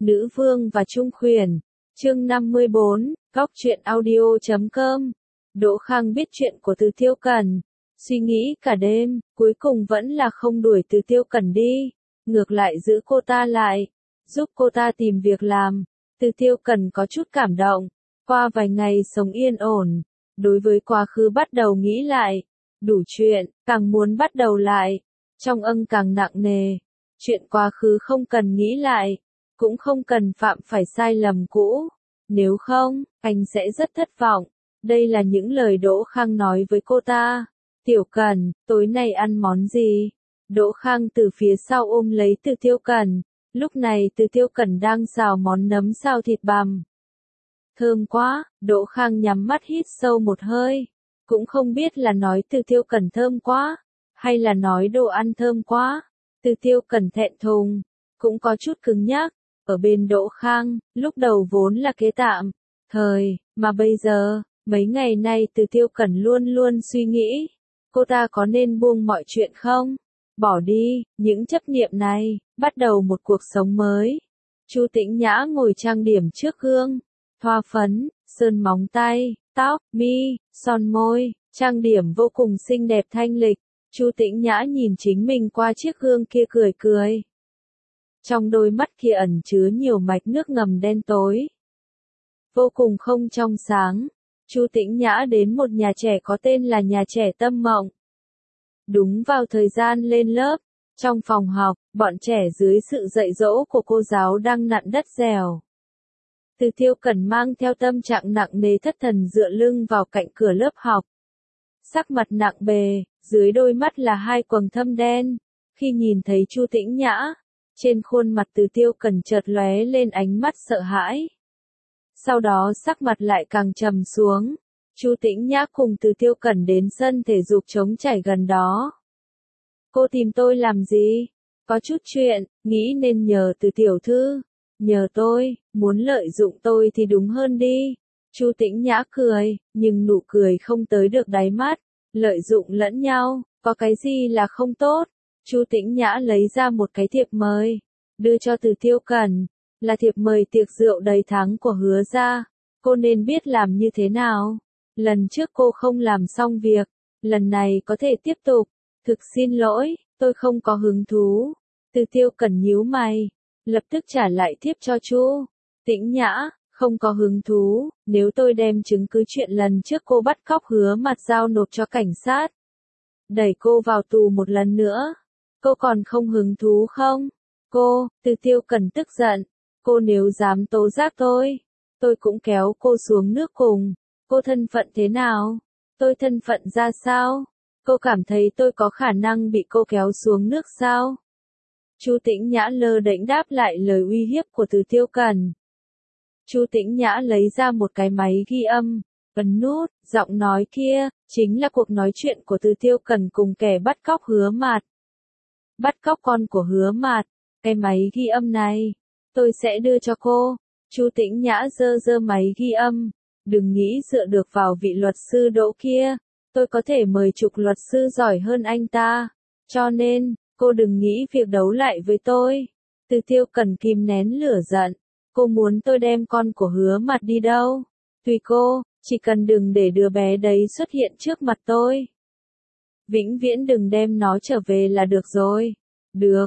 Nữ vương và trung khuyển. Chương 54, Góc truyện audio.com. Đỗ Khang biết chuyện của Từ Tiêu Cẩn, suy nghĩ cả đêm, cuối cùng vẫn là không đuổi Từ Tiêu Cẩn đi, ngược lại giữ cô ta lại, giúp cô ta tìm việc làm. Từ Tiêu Cẩn có chút cảm động, qua vài ngày sống yên ổn, đối với quá khứ bắt đầu nghĩ lại, đủ chuyện, càng muốn bắt đầu lại, trong càng nặng nề. Chuyện quá khứ không cần nghĩ lại, cũng không cần phạm phải sai lầm cũ, nếu không, anh sẽ rất thất vọng. Đây là những lời Đỗ Khang nói với cô ta. Tiểu Cẩn, tối nay ăn món gì? Đỗ Khang từ phía sau ôm lấy Từ Tiêu Cẩn, lúc này Từ Tiêu Cẩn đang xào món nấm xào thịt bằm. Thơm quá, Đỗ Khang nhắm mắt hít sâu một hơi, cũng không biết là nói Từ Tiêu Cẩn thơm quá, hay là nói đồ ăn thơm quá. Từ Tiêu Cẩn thẹn thùng, cũng có chút cứng nhắc, ở bên Đỗ Khang, lúc đầu vốn là kế tạm thời, mà bây giờ, mấy ngày nay Từ Tiêu Cẩn luôn luôn suy nghĩ, cô ta có nên buông mọi chuyện không? Bỏ đi, những chấp niệm này, bắt đầu một cuộc sống mới. Chu Tĩnh Nhã ngồi trang điểm trước gương, thoa phấn, sơn móng tay, tóc, mi, son môi, trang điểm vô cùng xinh đẹp thanh lịch. Chu Tĩnh Nhã nhìn chính mình qua chiếc gương kia cười cười. Trong đôi mắt kia ẩn chứa nhiều mạch nước ngầm đen tối, vô cùng không trong sáng. Chu Tĩnh Nhã đến một nhà trẻ có tên là nhà trẻ Tâm Mộng. Đúng vào thời gian lên lớp, trong phòng học, bọn trẻ dưới sự dạy dỗ của cô giáo đang nặn đất dẻo. Từ Tiêu Cẩn mang theo tâm trạng nặng nề thất thần dựa lưng vào cạnh cửa lớp học. Sắc mặt nặng bề, dưới đôi mắt là hai quầng thâm đen. Khi nhìn thấy Chu Tĩnh Nhã, trên khuôn mặt Từ Tiêu Cẩn chợt lóe lên ánh mắt sợ hãi. Sau đó sắc mặt lại càng trầm xuống. Chu Tĩnh Nhã cùng Từ Tiêu Cẩn đến sân thể dục trống trải gần đó. Cô tìm tôi làm gì? Có chút chuyện, nghĩ nên nhờ Từ tiểu thư. Nhờ tôi, muốn lợi dụng tôi thì đúng hơn đi. Chu Tĩnh Nhã cười, nhưng nụ cười không tới được đáy mắt. Lợi dụng lẫn nhau, có cái gì là không tốt? Chu Tĩnh Nhã lấy ra một cái thiệp mời, đưa cho Từ Tiêu Cẩn, là thiệp mời tiệc rượu đầy tháng của Hứa gia. Cô nên biết làm như thế nào. Lần trước cô không làm xong việc, lần này có thể tiếp tục. Thực xin lỗi, tôi không có hứng thú. Từ Tiêu Cẩn nhíu mày, lập tức trả lại thiếp cho Chu Tĩnh Nhã. Không có hứng thú, nếu tôi đem chứng cứ chuyện lần trước cô bắt cóc Hứa Mặt giao nộp cho cảnh sát, đẩy cô vào tù một lần nữa, cô còn không hứng thú không? Cô, Từ Tiêu Cẩn tức giận, cô nếu dám tố giác tôi cũng kéo cô xuống nước cùng. Cô thân phận thế nào? Tôi thân phận ra sao? Cô cảm thấy tôi có khả năng bị cô kéo xuống nước sao? Chu Tĩnh Nhã lơ đễnh đáp lại lời uy hiếp của Từ Tiêu Cẩn. Chu Tĩnh Nhã lấy ra một cái máy ghi âm, ấn nút, giọng nói kia, chính là cuộc nói chuyện của Từ Tiêu Cẩn cùng kẻ bắt cóc Hứa Mạt. Bắt cóc con của Hứa Mạt, cái máy ghi âm này, tôi sẽ đưa cho cô. Chu Tĩnh Nhã giơ máy ghi âm, đừng nghĩ dựa được vào vị luật sư Đỗ kia, tôi có thể mời chục luật sư giỏi hơn anh ta, cho nên, cô đừng nghĩ việc đấu lại với tôi. Từ Tiêu Cẩn kìm nén lửa giận. Cô muốn tôi đem con của Hứa Mặt đi đâu? Tùy cô, chỉ cần đừng để đứa bé đấy xuất hiện trước mặt tôi. Vĩnh viễn đừng đem nó trở về là được rồi. Được,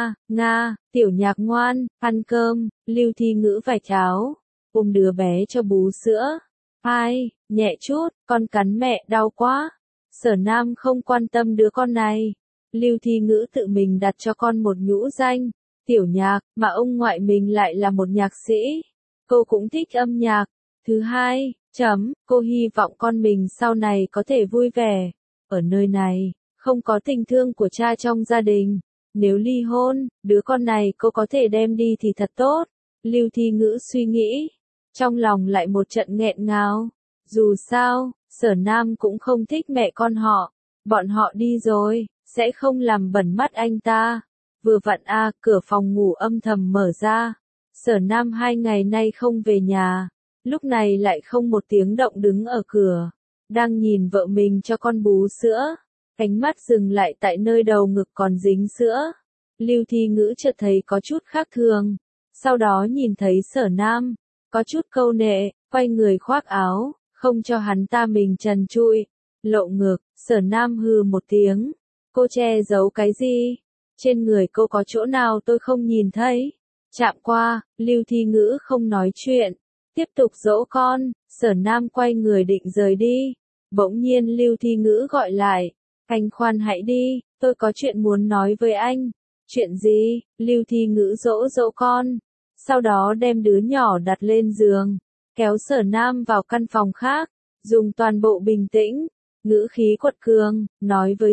Nga, Tiểu Nhạc ngoan, ăn cơm. Lưu Thi Ngữ vạch áo, ôm đứa bé cho bú sữa. Ai, nhẹ chút, con cắn mẹ đau quá. Sở Nam không quan tâm đứa con này. Lưu Thi Ngữ tự mình đặt cho con một nhũ danh, Tiểu Nhạc, mà ông ngoại mình lại là một nhạc sĩ. Cô cũng thích âm nhạc. Thứ hai, cô hy vọng con mình sau này có thể vui vẻ. Ở nơi này, không có tình thương của cha trong gia đình. Nếu ly hôn, đứa con này cô có thể đem đi thì thật tốt. Lưu Thi Ngữ suy nghĩ, trong lòng lại một trận nghẹn ngào. Dù sao, Sở Nam cũng không thích mẹ con họ. Bọn họ đi rồi, sẽ không làm bẩn mắt anh ta. Vừa vặn cửa phòng ngủ âm thầm mở ra. Sở Nam 2 ngày nay không về nhà, lúc này lại không một tiếng động đứng ở cửa, đang nhìn vợ mình cho con bú sữa, ánh mắt dừng lại tại nơi đầu ngực còn dính sữa. Lưu Thi Ngữ chợt thấy có chút khác thường. Sau đó nhìn thấy Sở Nam, có chút câu nệ, quay người khoác áo, không cho hắn ta mình trần trụi, lộ ngực. Sở Nam hừ một tiếng, cô che giấu cái gì? Trên người cô có chỗ nào tôi không nhìn thấy? Chạm qua, Lưu Thi Ngữ không nói chuyện, tiếp tục dỗ con. Sở Nam quay người định rời đi, bỗng nhiên Lưu Thi Ngữ gọi lại, anh khoan hãy đi, tôi có chuyện muốn nói với anh. Chuyện gì? Lưu Thi Ngữ dỗ dỗ con, sau đó đem đứa nhỏ đặt lên giường, kéo Sở Nam vào căn phòng khác, dùng toàn bộ bình tĩnh, ngữ khí quật cường, nói với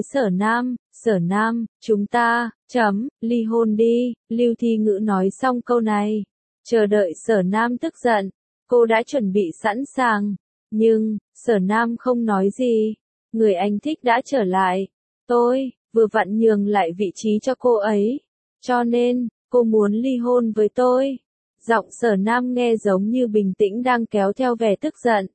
Sở Nam, chúng ta, ly hôn đi. Lưu Thi Ngữ nói xong câu này, chờ đợi Sở Nam tức giận, cô đã chuẩn bị sẵn sàng, nhưng, Sở Nam không nói gì, người anh thích đã trở lại, tôi, vừa vặn nhường lại vị trí cho cô ấy, cho nên, cô muốn ly hôn với tôi. Giọng Sở Nam nghe giống như bình tĩnh đang kéo theo vẻ tức giận.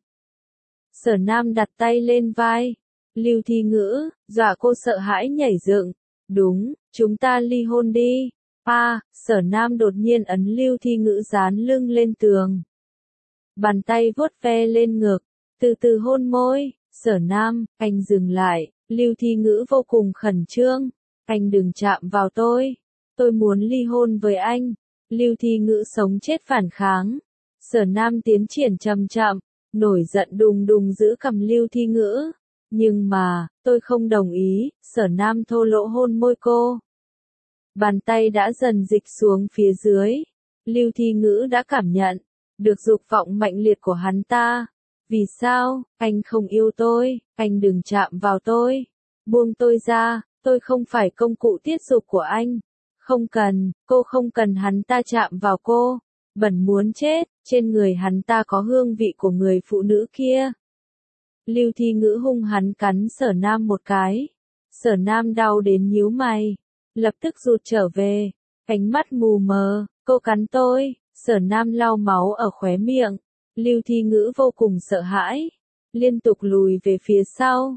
Sở Nam đặt tay lên vai Lưu Thi Ngữ, dọa cô sợ hãi nhảy dựng. Đúng, chúng ta ly hôn đi. Sở Nam đột nhiên ấn Lưu Thi Ngữ dán lưng lên tường. Bàn tay vuốt ve lên ngực, từ từ hôn môi. Sở Nam, anh dừng lại. Lưu Thi Ngữ vô cùng khẩn trương. Anh đừng chạm vào tôi muốn ly hôn với anh. Lưu Thi Ngữ sống chết phản kháng. Sở Nam tiến triển chậm chậm, nổi giận đùng đùng giữ cầm Lưu Thi Ngữ. Nhưng mà, tôi không đồng ý. Sở Nam thô lỗ hôn môi cô. Bàn tay đã dần dịch xuống phía dưới. Lưu Thi Ngữ đã cảm nhận được dục vọng mạnh liệt của hắn ta. Vì sao? Anh không yêu tôi, anh đừng chạm vào tôi. Buông tôi ra, tôi không phải công cụ tiết dục của anh. Không cần, cô không cần hắn ta chạm vào cô. Bẩn muốn chết, trên người hắn ta có hương vị của người phụ nữ kia. Lưu Thi Ngữ hung hắn cắn Sở Nam một cái. Sở Nam đau đến nhíu mày, lập tức rụt trở về, ánh mắt mù mờ, cô cắn tôi. Sở Nam lau máu ở khóe miệng. Lưu Thi Ngữ vô cùng sợ hãi, liên tục lùi về phía sau.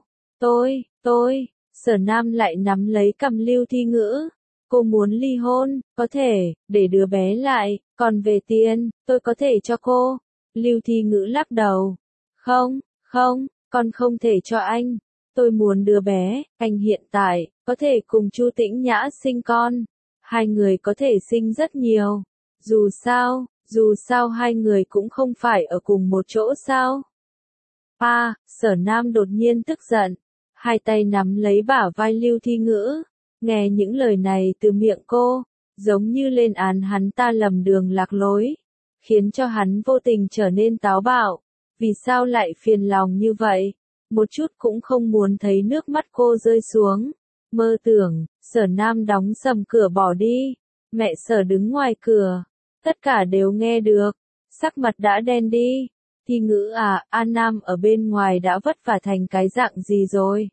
Tôi, Sở Nam lại nắm lấy cầm Lưu Thi Ngữ. Cô muốn ly hôn, có thể, để đứa bé lại, còn về tiền, tôi có thể cho cô. Lưu Thi Ngữ lắc đầu. Không, con không thể cho anh. Tôi muốn đứa bé, anh hiện tại, có thể cùng Chu Tĩnh Nhã sinh con. Hai người có thể sinh rất nhiều. Dù sao hai người cũng không phải ở cùng một chỗ sao. Sở Nam đột nhiên tức giận. Hai tay nắm lấy bả vai Lưu Thi Ngữ. Nghe những lời này từ miệng cô, giống như lên án hắn ta lầm đường lạc lối, khiến cho hắn vô tình trở nên táo bạo. Vì sao lại phiền lòng như vậy? Một chút cũng không muốn thấy nước mắt cô rơi xuống. Mơ tưởng, Sở Nam đóng sầm cửa bỏ đi. Mẹ Sở đứng ngoài cửa, tất cả đều nghe được, sắc mặt đã đen đi. Thi Ngữ à, An Nam ở bên ngoài đã vất vả thành cái dạng gì rồi?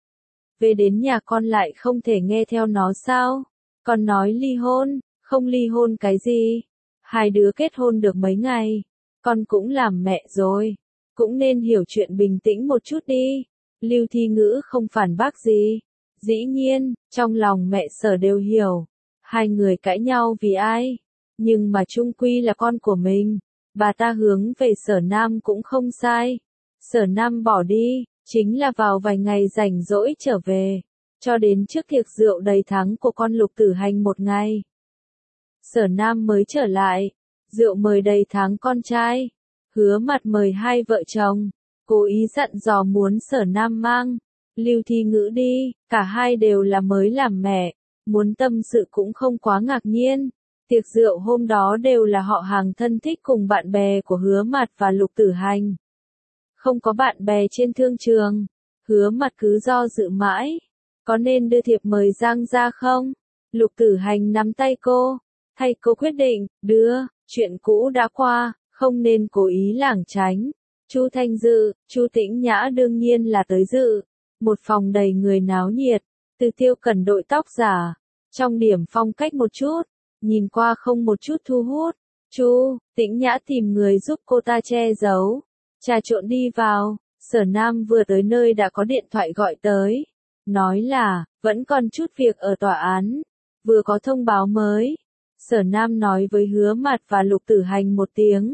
Về đến nhà con lại không thể nghe theo nó sao? Con nói ly hôn, không ly hôn cái gì? Hai đứa kết hôn được mấy ngày, con cũng làm mẹ rồi, cũng nên hiểu chuyện bình tĩnh một chút đi. Lưu Thi Ngữ không phản bác gì. Dĩ nhiên, trong lòng mẹ Sở đều hiểu, hai người cãi nhau vì ai, nhưng mà chung quy là con của mình, bà ta hướng về Sở Nam cũng không sai. Sở Nam bỏ đi, chính là vào vài ngày rảnh rỗi trở về, cho đến trước tiệc rượu đầy thắng của con Lục Tử Hành một ngày. Sở Nam mới trở lại, rượu mời đầy tháng con trai, Hứa Mặt mời hai vợ chồng, cố ý dặn dò muốn Sở Nam mang Lưu Thi Ngữ đi, cả hai đều là mới làm mẹ, muốn tâm sự cũng không quá ngạc nhiên. Tiệc rượu hôm đó đều là họ hàng thân thích cùng bạn bè của Hứa Mặt và Lục Tử Hành. Không có bạn bè trên thương trường, Hứa Mặt cứ do dự mãi, có nên đưa thiệp mời Giang ra không? Lục Tử Hành nắm tay cô, thay cô quyết định, đưa, chuyện cũ đã qua, không nên cố ý lảng tránh. Chu Thanh dự, Chu Tĩnh Nhã đương nhiên là tới dự. Một phòng đầy người náo nhiệt, Từ Tiêu Cẩn đội tóc giả, trong điểm phong cách một chút, nhìn qua không một chút thu hút. Chu Tĩnh Nhã tìm người giúp cô ta che giấu, trà trộn đi vào. Sở Nam vừa tới nơi đã có điện thoại gọi tới, nói là vẫn còn chút việc ở tòa án, vừa có thông báo mới. Sở Nam nói với Hứa Mạt và Lục Tử Hành một tiếng.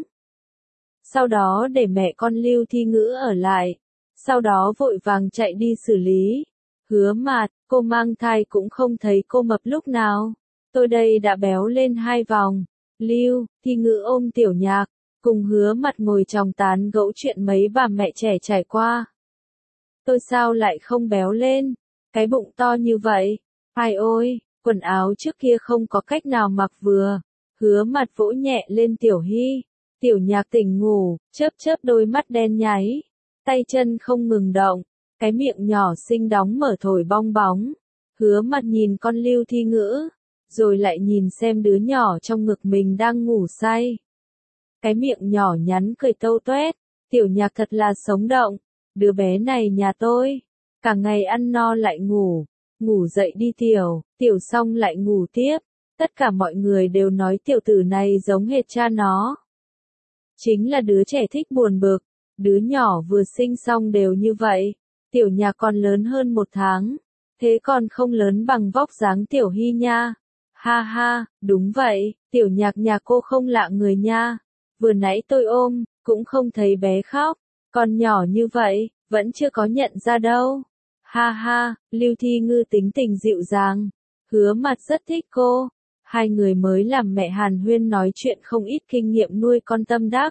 Sau đó để mẹ con Lưu Thi Ngữ ở lại. Sau đó vội vàng chạy đi xử lý. Hứa Mạt, cô mang thai cũng không thấy cô mập lúc nào. Tôi đây đã béo lên 2 vòng. Lưu Thi Ngữ ôm Tiểu Nhạc, cùng Hứa Mạt ngồi chòng tán gẫu chuyện mấy bà mẹ trẻ trải qua. Tôi sao lại không béo lên? Cái bụng to như vậy. Ai ôi, quần áo trước kia không có cách nào mặc vừa. Hứa Mạt vỗ nhẹ lên Tiểu Hy. Tiểu Nhạc tỉnh ngủ, chớp chớp đôi mắt đen nháy. Tay chân không ngừng động. Cái miệng nhỏ xinh đóng mở thổi bong bóng. Hứa Mạt nhìn con Lưu Thi Ngữ, rồi lại nhìn xem đứa nhỏ trong ngực mình đang ngủ say. Cái miệng nhỏ nhắn cười tâu toét. Tiểu Nhạc thật là sống động. Đứa bé này nhà tôi. Cả ngày ăn no lại ngủ. Ngủ dậy đi tiểu, tiểu xong lại ngủ tiếp. Tất cả mọi người đều nói tiểu tử này giống hệt cha nó. Chính là đứa trẻ thích buồn bực. Đứa nhỏ vừa sinh xong đều như vậy. Tiểu Nhạc còn lớn hơn 1 tháng. Thế còn không lớn bằng vóc dáng Tiểu Hy nha. Ha ha, đúng vậy, Tiểu Nhạc nhà cô không lạ người nha. Vừa nãy tôi ôm, cũng không thấy bé khóc. Còn nhỏ như vậy, vẫn chưa có nhận ra đâu. Ha ha, Lưu Thi Ngư tính tình dịu dàng. Hứa Mạt rất thích cô. Hai người mới làm mẹ hàn huyên nói chuyện không ít kinh nghiệm nuôi con tâm đắc.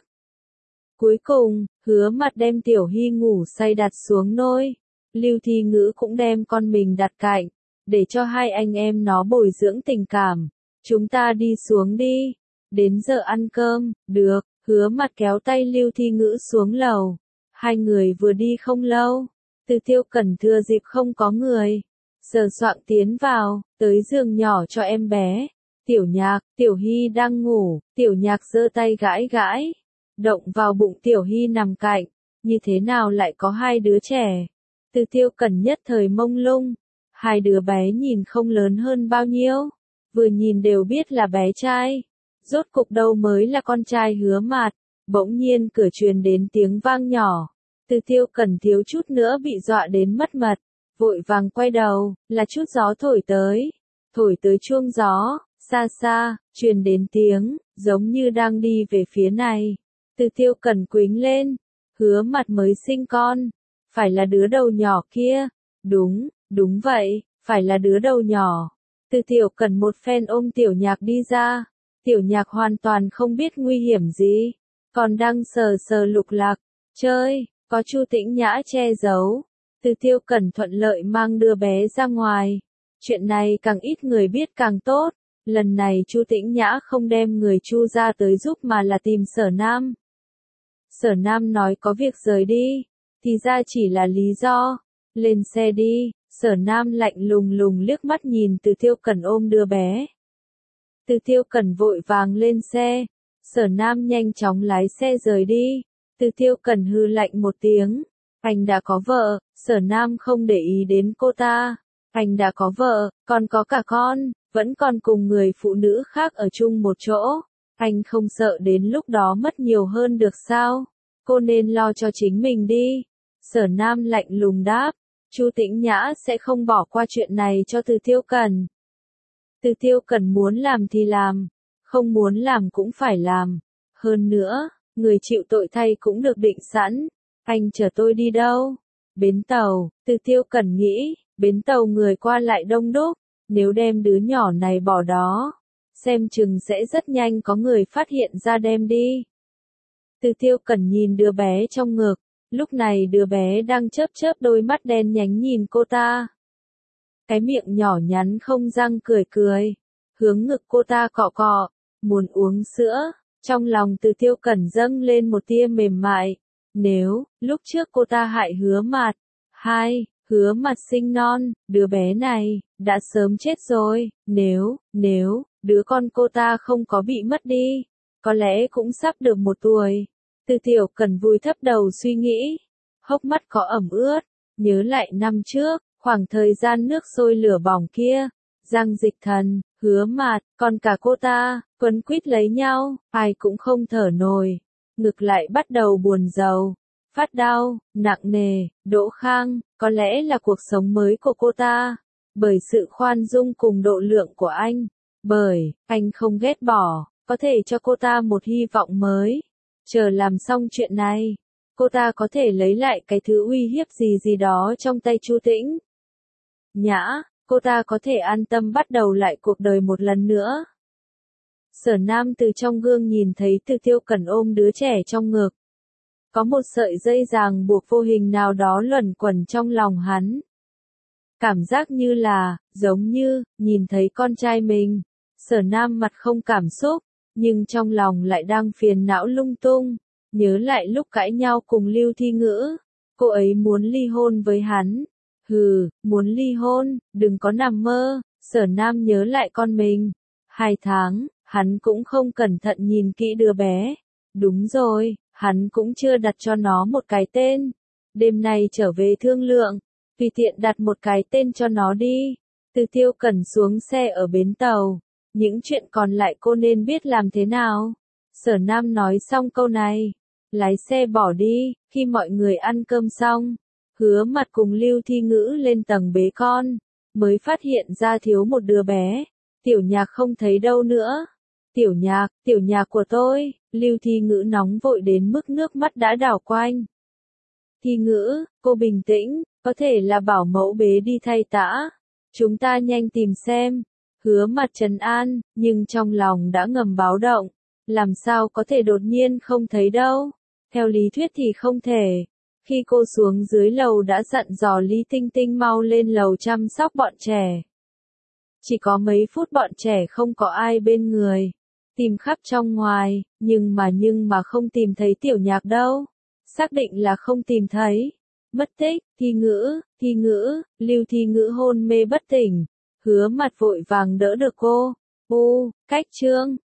Cuối cùng, Hứa Mạt đem Tiểu Hy ngủ say đặt xuống nôi. Lưu Thi Ngữ cũng đem con mình đặt cạnh, để cho hai anh em nó bồi dưỡng tình cảm. Chúng ta đi xuống đi. Đến giờ ăn cơm, được. Hứa Mạt kéo tay Lưu Thi Ngữ xuống lầu. Hai người vừa đi không lâu. Từ Tiêu Cẩn thừa dịp không có người. Sờ soạng tiến vào, tới giường nhỏ cho em bé. Tiểu Nhạc, Tiểu Hy đang ngủ. Tiểu Nhạc giơ tay gãi gãi. Động vào bụng Tiểu Hy nằm cạnh. Như thế nào lại có 2 đứa trẻ? Từ Tiêu Cẩn nhất thời mông lung. 2 đứa bé nhìn không lớn hơn bao nhiêu. Vừa nhìn đều biết là bé trai. Rốt cục đâu mới là con trai Hứa Mạt. Bỗng nhiên cửa truyền đến tiếng vang nhỏ. Từ Tiêu Cẩn thiếu chút nữa bị dọa đến mất mật. Vội vàng quay đầu, là chút gió thổi tới. Thổi tới chuông gió, xa xa, truyền đến tiếng, giống như đang đi về phía này. Từ Tiêu Cẩn quính lên. Hứa Mạt mới sinh con. Phải là đứa đầu nhỏ kia. Đúng, đúng vậy, phải là đứa đầu nhỏ. Từ Tiểu Cẩn một phen ôm Tiểu Nhạc đi ra. Tiểu Nhạc hoàn toàn không biết nguy hiểm gì. Còn đang sờ sờ lục lạc, chơi, có Chu Tĩnh Nhã che giấu. Từ Tiêu Cẩn thuận lợi mang đưa bé ra ngoài. Chuyện này càng ít người biết càng tốt. Lần này Chu Tĩnh Nhã không đem người Chu ra tới giúp mà là tìm Sở Nam. Sở Nam nói có việc rời đi. Thì ra chỉ là lý do. Lên xe đi. Sở Nam lạnh lùng lùng liếc mắt nhìn Từ Tiêu Cẩn ôm đưa bé. Từ Tiêu Cẩn vội vàng lên xe. Sở Nam nhanh chóng lái xe rời đi. Từ Tiêu Cẩn hừ lạnh một tiếng. Anh đã có vợ. Sở Nam không để ý đến cô ta. Anh đã có vợ, còn có cả con, vẫn còn cùng người phụ nữ khác ở chung một chỗ. Anh không sợ đến lúc đó mất nhiều hơn được sao? Cô nên lo cho chính mình đi. Sở Nam lạnh lùng đáp. Chu Tĩnh Nhã sẽ không bỏ qua chuyện này cho Từ Tiêu Cẩn. Từ Tiêu Cẩn muốn làm thì làm, không muốn làm cũng phải làm. Hơn nữa, người chịu tội thay cũng được định sẵn. Anh chở tôi đi đâu? Bến tàu. Từ Tiêu Cẩn nghĩ, bến tàu người qua lại đông đúc. Nếu đem đứa nhỏ này bỏ đó, xem chừng sẽ rất nhanh có người phát hiện ra đem đi. Từ Tiêu Cẩn nhìn đứa bé trong ngực. Lúc này đứa bé đang chớp chớp đôi mắt đen nhánh nhìn cô ta. Cái miệng nhỏ nhắn không răng cười cười. Hướng ngực cô ta cọ cọ. Muốn uống sữa. Trong lòng Từ Tiêu Cẩn dâng lên một tia mềm mại. Nếu, lúc trước cô ta hại Hứa Mạt. Hứa Mạt sinh non, đứa bé này, đã sớm chết rồi. Nếu, đứa con cô ta không có bị mất đi, có lẽ cũng sắp được 1 tuổi. Từ Tiểu Cẩn vùi thấp đầu suy nghĩ. Hốc mắt có ẩm ướt. Nhớ lại năm trước, khoảng thời gian nước sôi lửa bỏng kia. Giang Dịch Thần, Hứa Mạt, còn cả cô ta, quấn quýt lấy nhau, ai cũng không thở nổi. Ngực lại bắt đầu buồn rầu. Phát đau, nặng nề. Đỗ Khang, có lẽ là cuộc sống mới của cô ta. Bởi sự khoan dung cùng độ lượng của anh. Bởi, anh không ghét bỏ, có thể cho cô ta một hy vọng mới. Chờ làm xong chuyện này, cô ta có thể lấy lại cái thứ uy hiếp gì gì đó trong tay Chu Tĩnh. Nhã, cô ta có thể an tâm bắt đầu lại cuộc đời một lần nữa. Sở Nam từ trong gương nhìn thấy Từ Tiêu Cẩn ôm đứa trẻ trong ngực. Có một sợi dây ràng buộc vô hình nào đó luẩn quẩn trong lòng hắn. Cảm giác như là, giống như, nhìn thấy con trai mình. Sở Nam mặt không cảm xúc, nhưng trong lòng lại đang phiền não lung tung. Nhớ lại lúc cãi nhau cùng Lưu Thi Ngữ. Cô ấy muốn ly hôn với hắn. Hừ, muốn ly hôn, đừng có nằm mơ. Sở Nam nhớ lại con mình. 2 tháng, hắn cũng không cẩn thận nhìn kỹ đứa bé. Đúng rồi, hắn cũng chưa đặt cho nó một cái tên. Đêm nay trở về thương lượng, tùy tiện đặt một cái tên cho nó đi. Từ Tiêu Cẩn xuống xe ở bến tàu. Những chuyện còn lại cô nên biết làm thế nào. Sở Nam nói xong câu này, lái xe bỏ đi. Khi mọi người ăn cơm xong, Hứa Mặt cùng Lưu Thi Ngữ lên tầng bế con, mới phát hiện ra thiếu một đứa bé. Tiểu Nhạc không thấy đâu nữa. Tiểu Nhạc của tôi. Lưu Thi Ngữ nóng vội đến mức nước mắt đã đảo quanh. Thi Ngữ, cô bình tĩnh, có thể là bảo mẫu bế đi thay tã. Chúng ta nhanh tìm xem. Hứa Mặt trấn an, nhưng trong lòng đã ngầm báo động. Làm sao có thể đột nhiên không thấy đâu. Theo lý thuyết thì không thể. Khi cô xuống dưới lầu đã dặn dò Lý Tinh Tinh mau lên lầu chăm sóc bọn trẻ. Chỉ có mấy phút bọn trẻ không có ai bên người. Tìm khắp trong ngoài, nhưng mà không tìm thấy Tiểu Nhạc đâu. Xác định là không tìm thấy. Mất tích. Thi Ngữ, Lưu Thi Ngữ hôn mê bất tỉnh. Hứa Mặt vội vàng đỡ được cô. Cách chương